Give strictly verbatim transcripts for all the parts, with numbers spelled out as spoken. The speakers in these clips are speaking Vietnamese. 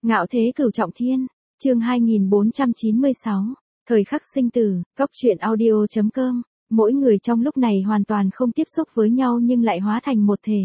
Ngạo thế cửu trọng thiên, chương hai nghìn bốn trăm chín mươi sáu, thời khắc sinh tử, góc truyện audio chấm com, mỗi người trong lúc này hoàn toàn không tiếp xúc với nhau nhưng lại hóa thành một thể.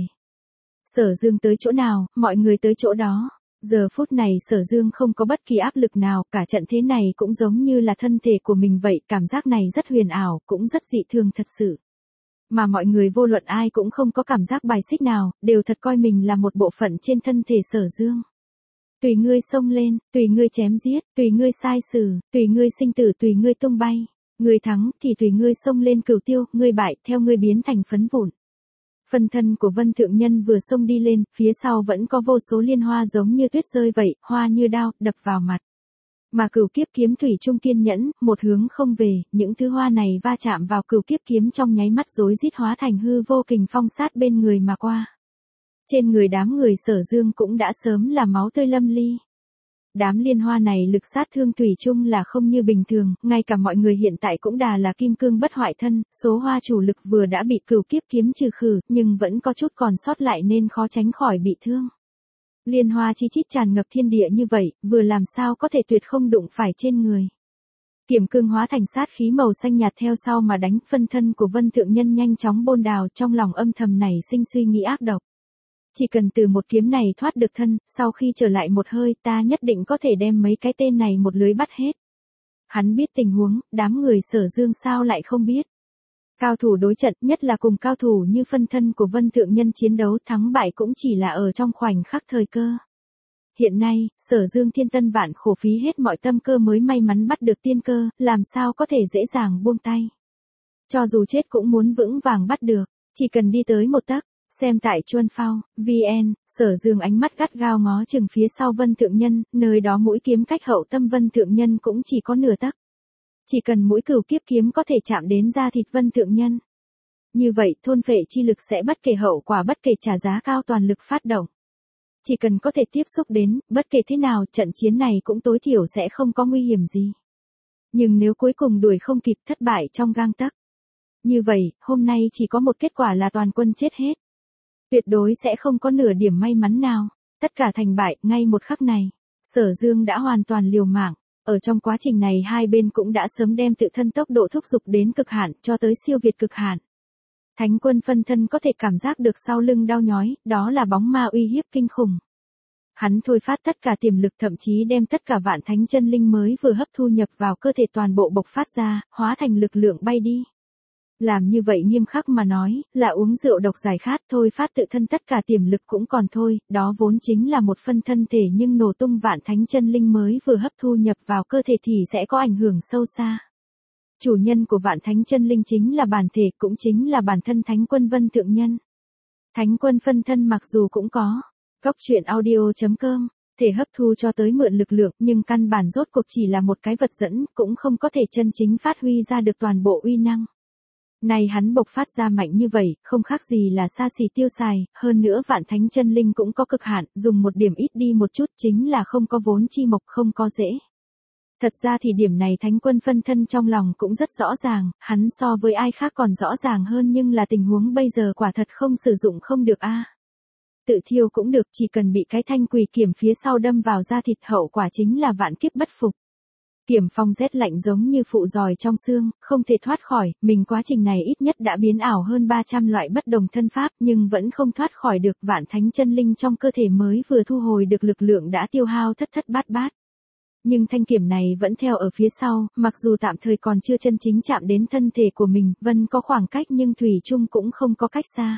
Sở Dương tới chỗ nào, mọi người tới chỗ đó. Giờ phút này Sở Dương không có bất kỳ áp lực nào, cả trận thế này cũng giống như là thân thể của mình vậy, cảm giác này rất huyền ảo, cũng rất dị thường thật sự. Mà mọi người vô luận ai cũng không có cảm giác bài xích nào, đều thật coi mình là một bộ phận trên thân thể Sở Dương. Tùy ngươi xông lên, tùy ngươi chém giết, tùy ngươi sai xử, tùy ngươi sinh tử, tùy ngươi tung bay. Ngươi thắng thì tùy ngươi xông lên cửu tiêu, ngươi bại theo ngươi biến thành phấn vụn. Phân thân của Vân Thượng Nhân vừa xông đi lên, phía sau vẫn có vô số liên hoa giống như tuyết rơi vậy, hoa như đao, đập vào mặt. Mà cửu kiếp kiếm thủy trung kiên nhẫn, một hướng không về, những thứ hoa này va chạm vào cửu kiếp kiếm trong nháy mắt rối rít hóa thành hư vô kình phong sát bên người mà qua. Trên người đám người Sở Dương cũng đã sớm là máu tươi lâm ly. Đám liên hoa này lực sát thương thủy chung là không như bình thường, ngay cả mọi người hiện tại cũng đà là kim cương bất hoại thân, số hoa chủ lực vừa đã bị cửu kiếp kiếm trừ khử, nhưng vẫn có chút còn sót lại nên khó tránh khỏi bị thương. Liên hoa chi chít tràn ngập thiên địa như vậy, vừa làm sao có thể tuyệt không đụng phải trên người. Kiểm cương hóa thành sát khí màu xanh nhạt theo sau mà đánh, phân thân của Vân Thượng Nhân nhanh chóng bôn đào, trong lòng âm thầm này sinh suy nghĩ ác độc. Chỉ cần từ một kiếm này thoát được thân, sau khi trở lại một hơi ta nhất định có thể đem mấy cái tên này một lưới bắt hết. Hắn biết tình huống, đám người Sở Dương sao lại không biết. Cao thủ đối trận, nhất là cùng cao thủ như phân thân của Vân Thượng Nhân chiến đấu, thắng bại cũng chỉ là ở trong khoảnh khắc thời cơ. Hiện nay, Sở Dương thiên tân vạn khổ phí hết mọi tâm cơ mới may mắn bắt được tiên cơ, làm sao có thể dễ dàng buông tay. Cho dù chết cũng muốn vững vàng bắt được, chỉ cần đi tới một tấc. Xem tại Chuân Phao, vê en, Sở Dương ánh mắt gắt gao ngó chừng phía sau Vân Thượng Nhân, nơi đó mũi kiếm cách hậu tâm Vân Thượng Nhân cũng chỉ có nửa tấc. Chỉ cần mũi cửu kiếp kiếm có thể chạm đến da thịt Vân Thượng Nhân. Như vậy, thôn phệ chi lực sẽ bất kể hậu quả, bất kể trả giá cao toàn lực phát động. Chỉ cần có thể tiếp xúc đến, bất kể thế nào, trận chiến này cũng tối thiểu sẽ không có nguy hiểm gì. Nhưng nếu cuối cùng đuổi không kịp, thất bại trong gang tấc. Như vậy, hôm nay chỉ có một kết quả là toàn quân chết hết. Tuyệt đối sẽ không có nửa điểm may mắn nào, tất cả thành bại, ngay một khắc này. Sở Dương đã hoàn toàn liều mạng, ở trong quá trình này hai bên cũng đã sớm đem tự thân tốc độ thúc giục đến cực hạn, cho tới siêu việt cực hạn. Thánh quân phân thân có thể cảm giác được sau lưng đau nhói, đó là bóng ma uy hiếp kinh khủng. Hắn thôi phát tất cả tiềm lực, thậm chí đem tất cả vạn thánh chân linh mới vừa hấp thu nhập vào cơ thể toàn bộ bộc phát ra, hóa thành lực lượng bay đi. Làm như vậy nghiêm khắc mà nói, là uống rượu độc giải khát, thôi phát tự thân tất cả tiềm lực cũng còn thôi, đó vốn chính là một phân thân thể nhưng nổ tung vạn thánh chân linh mới vừa hấp thu nhập vào cơ thể thì sẽ có ảnh hưởng sâu xa. Chủ nhân của vạn thánh chân linh chính là bản thể, cũng chính là bản thân Thánh quân Vân Thượng Nhân. Thánh quân phân thân mặc dù cũng có, góc truyện audio chấm com, thể hấp thu cho tới mượn lực lượng, nhưng căn bản rốt cuộc chỉ là một cái vật dẫn, cũng không có thể chân chính phát huy ra được toàn bộ uy năng. Này hắn bộc phát ra mạnh như vậy, không khác gì là xa xỉ tiêu xài, hơn nữa vạn thánh chân linh cũng có cực hạn, dùng một điểm ít đi một chút chính là không có vốn chi mộc, không có dễ. Thật ra thì điểm này Thánh quân phân thân trong lòng cũng rất rõ ràng, hắn so với ai khác còn rõ ràng hơn, nhưng là tình huống bây giờ quả thật không sử dụng không được a. Tự thiêu cũng được, chỉ cần bị cái thanh quỷ kiểm phía sau đâm vào da thịt, hậu quả chính là vạn kiếp bất phục. Kiểm phong rét lạnh giống như phụ giòi trong xương, không thể thoát khỏi, mình quá trình này ít nhất đã biến ảo hơn ba trăm loại bất đồng thân pháp, nhưng vẫn không thoát khỏi được, vạn thánh chân linh trong cơ thể mới vừa thu hồi được lực lượng đã tiêu hao thất thất bát bát. Nhưng thanh kiểm này vẫn theo ở phía sau, mặc dù tạm thời còn chưa chân chính chạm đến thân thể của mình, vẫn có khoảng cách nhưng thủy chung cũng không có cách xa.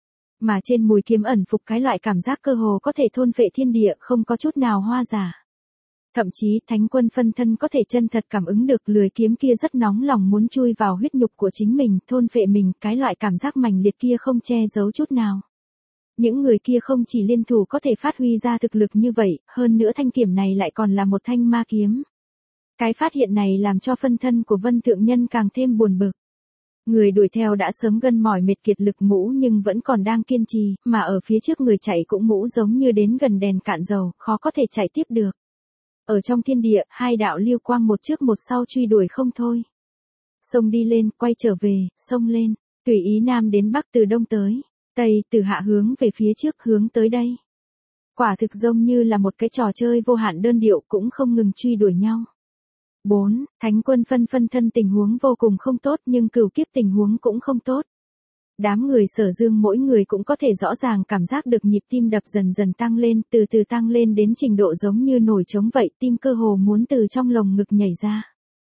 Mà trên mùi kiếm ẩn phục cái loại cảm giác cơ hồ có thể thôn phệ thiên địa, không có chút nào hoa giả. Thậm chí Thánh quân phân thân có thể chân thật cảm ứng được lưỡi kiếm kia rất nóng lòng muốn chui vào huyết nhục của chính mình, thôn phệ mình, cái loại cảm giác mãnh liệt kia không che giấu chút nào. Những người kia không chỉ liên thủ có thể phát huy ra thực lực như vậy, hơn nữa thanh kiểm này lại còn là một thanh ma kiếm. Cái phát hiện này làm cho phân thân của Vân Thượng Nhân càng thêm buồn bực. Người đuổi theo đã sớm gân mỏi mệt kiệt lực ngũ nhưng vẫn còn đang kiên trì, mà ở phía trước người chạy cũng ngũ giống như đến gần đèn cạn dầu, khó có thể chạy tiếp được. Ở trong thiên địa, hai đạo lưu quang một trước một sau truy đuổi không thôi. Xông đi lên, quay trở về, xông lên, tùy ý nam đến bắc, từ đông tới tây, từ hạ hướng về phía trước, hướng tới đây. Quả thực giống như là một cái trò chơi vô hạn đơn điệu cũng không ngừng truy đuổi nhau. bốn. Thánh quân phân phân thân tình huống vô cùng không tốt nhưng cửu kiếp tình huống cũng không tốt. Đám người Sở Dương mỗi người cũng có thể rõ ràng cảm giác được nhịp tim đập dần dần tăng lên, từ từ tăng lên đến trình độ giống như nổi trống vậy, tim cơ hồ muốn từ trong lồng ngực nhảy ra.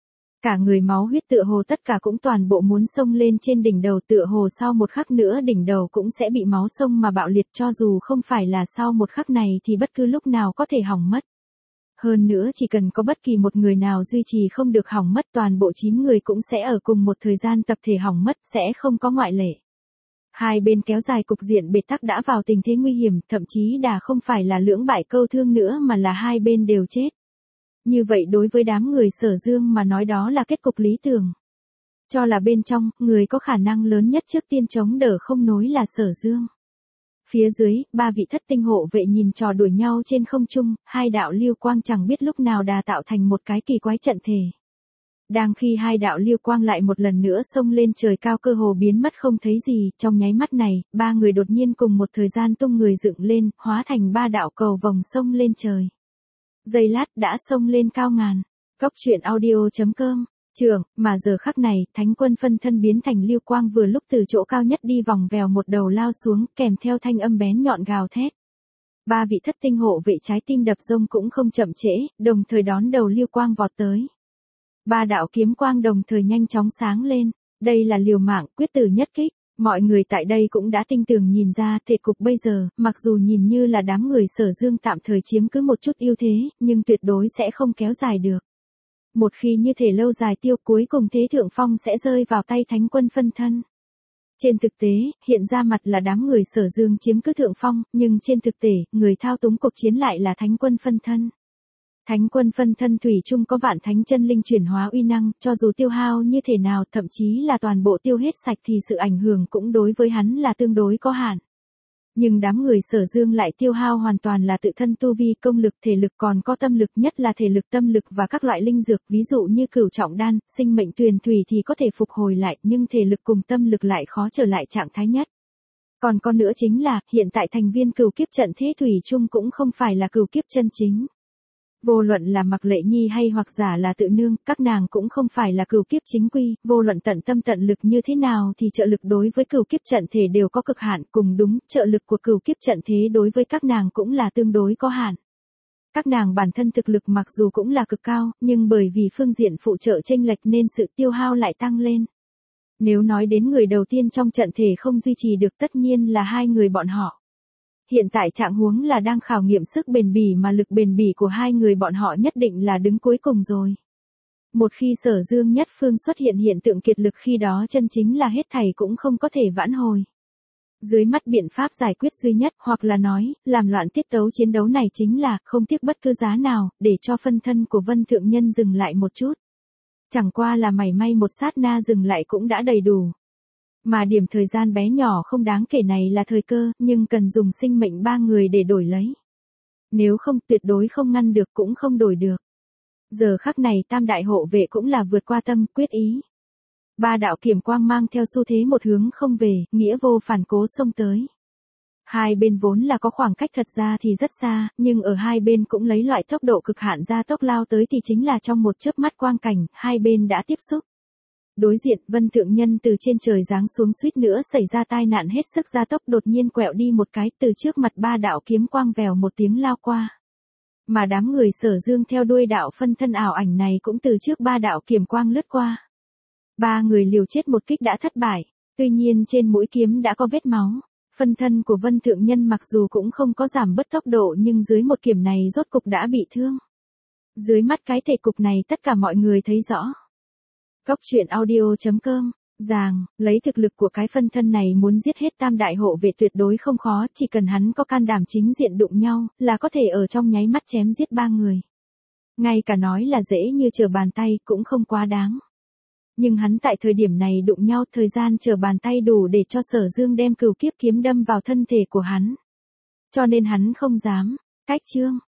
Cả người máu huyết tựa hồ tất cả cũng toàn bộ muốn xông lên trên đỉnh đầu, tựa hồ sau một khắc nữa đỉnh đầu cũng sẽ bị máu xông mà bạo liệt, cho dù không phải là sau một khắc này thì bất cứ lúc nào có thể hỏng mất. Hơn nữa chỉ cần có bất kỳ một người nào duy trì không được hỏng mất, toàn bộ chín người cũng sẽ ở cùng một thời gian tập thể hỏng mất, sẽ không có ngoại lệ. Hai bên kéo dài cục diện bế tắc đã vào tình thế nguy hiểm, thậm chí đã không phải là lưỡng bại câu thương nữa mà là hai bên đều chết. Như vậy đối với đám người Sở Dương mà nói đó là kết cục lý tưởng. Cho là bên trong, người có khả năng lớn nhất trước tiên chống đỡ không nối là Sở Dương. Phía dưới, ba vị thất tinh hộ vệ nhìn trò đuổi nhau trên không trung, hai đạo lưu quang chẳng biết lúc nào đã tạo thành một cái kỳ quái trận thể. Đang khi hai đạo lưu quang lại một lần nữa xông lên trời cao cơ hồ biến mất không thấy gì, trong nháy mắt này, ba người đột nhiên cùng một thời gian tung người dựng lên, hóa thành ba đạo cầu vòng xông lên trời. Giây lát đã xông lên cao ngàn. Góc truyện audio chấm com. Trường, mà giờ khắc này, thánh quân phân thân biến thành lưu quang vừa lúc từ chỗ cao nhất đi vòng vèo một đầu lao xuống, kèm theo thanh âm bén nhọn gào thét. Ba vị thất tinh hộ vệ trái tim đập rông cũng không chậm trễ, đồng thời đón đầu lưu quang vọt tới. Ba đạo kiếm quang đồng thời nhanh chóng sáng lên, đây là liều mạng, quyết tử nhất kích. Mọi người tại đây cũng đã tinh tường nhìn ra thể cục bây giờ, mặc dù nhìn như là đám người Sở Dương tạm thời chiếm cứ một chút ưu thế, nhưng tuyệt đối sẽ không kéo dài được. Một khi như thể lâu dài tiêu, cuối cùng thế thượng phong sẽ rơi vào tay thánh quân phân thân. Trên thực tế, hiện ra mặt là đám người Sở Dương chiếm cứ thượng phong, nhưng trên thực tế, người thao túng cuộc chiến lại là thánh quân phân thân. Thánh quân phân thân thủy chung có vạn thánh chân linh chuyển hóa uy năng, cho dù tiêu hao như thế nào, thậm chí là toàn bộ tiêu hết sạch thì sự ảnh hưởng cũng đối với hắn là tương đối có hạn. Nhưng đám người Sở Dương lại tiêu hao hoàn toàn là tự thân tu vi, công lực, thể lực, còn có tâm lực, nhất là thể lực, tâm lực và các loại linh dược, ví dụ như cửu trọng đan, sinh mệnh tuyền thủy thì có thể phục hồi lại, nhưng thể lực cùng tâm lực lại khó trở lại trạng thái nhất. Còn có nữa chính là, hiện tại thành viên cửu kiếp trận thế thủy chung cũng không phải là cửu kiếp chân chính. Vô luận là Mặc Lệ Nhi hay hoặc giả là Tự Nương, các nàng cũng không phải là cửu kiếp chính quy, vô luận tận tâm tận lực như thế nào thì trợ lực đối với cửu kiếp trận thể đều có cực hạn, cùng đúng, trợ lực của cửu kiếp trận thế đối với các nàng cũng là tương đối có hạn. Các nàng bản thân thực lực mặc dù cũng là cực cao, nhưng bởi vì phương diện phụ trợ chênh lệch nên sự tiêu hao lại tăng lên. Nếu nói đến người đầu tiên trong trận thể không duy trì được tất nhiên là hai người bọn họ. Hiện tại trạng huống là đang khảo nghiệm sức bền bỉ mà lực bền bỉ của hai người bọn họ nhất định là đứng cuối cùng rồi. Một khi Sở Dương nhất phương xuất hiện hiện tượng kiệt lực khi đó chân chính là hết thảy cũng không có thể vãn hồi. Dưới mắt biện pháp giải quyết duy nhất hoặc là nói, làm loạn tiết tấu chiến đấu này chính là không tiếc bất cứ giá nào, để cho phân thân của Vân Thượng Nhân dừng lại một chút. Chẳng qua là mảy may một sát na dừng lại cũng đã đầy đủ. Mà điểm thời gian bé nhỏ không đáng kể này là thời cơ, nhưng cần dùng sinh mệnh ba người để đổi lấy. Nếu không tuyệt đối không ngăn được cũng không đổi được. Giờ khắc này tam đại hộ vệ cũng là vượt qua tâm quyết ý. Ba đạo kiểm quang mang theo xu thế một hướng không về, nghĩa vô phản cố xông tới. Hai bên vốn là có khoảng cách thật ra thì rất xa, nhưng ở hai bên cũng lấy loại tốc độ cực hạn ra tốc lao tới thì chính là trong một chớp mắt quang cảnh, hai bên đã tiếp xúc. Đối diện, Vân Thượng Nhân từ trên trời giáng xuống suýt nữa xảy ra tai nạn hết sức gia tốc đột nhiên quẹo đi một cái, từ trước mặt ba đạo kiếm quang vèo một tiếng lao qua. Mà đám người Sở Dương theo đuôi đạo phân thân ảo ảnh này cũng từ trước ba đạo kiếm quang lướt qua. Ba người liều chết một kích đã thất bại, tuy nhiên trên mũi kiếm đã có vết máu. Phân thân của Vân Thượng Nhân mặc dù cũng không có giảm bớt tốc độ nhưng dưới một kiếm này rốt cục đã bị thương. Dưới mắt cái thể cục này tất cả mọi người thấy rõ. Góc truyện audio chấm com, ràng, lấy thực lực của cái phân thân này muốn giết hết tam đại hộ vệ tuyệt đối không khó, chỉ cần hắn có can đảm chính diện đụng nhau, là có thể ở trong nháy mắt chém giết ba người. Ngay cả nói là dễ như trở bàn tay cũng không quá đáng. Nhưng hắn tại thời điểm này đụng nhau thời gian trở bàn tay đủ để cho Sở Dương đem cửu kiếp kiếm đâm vào thân thể của hắn. Cho nên hắn không dám, cách chương.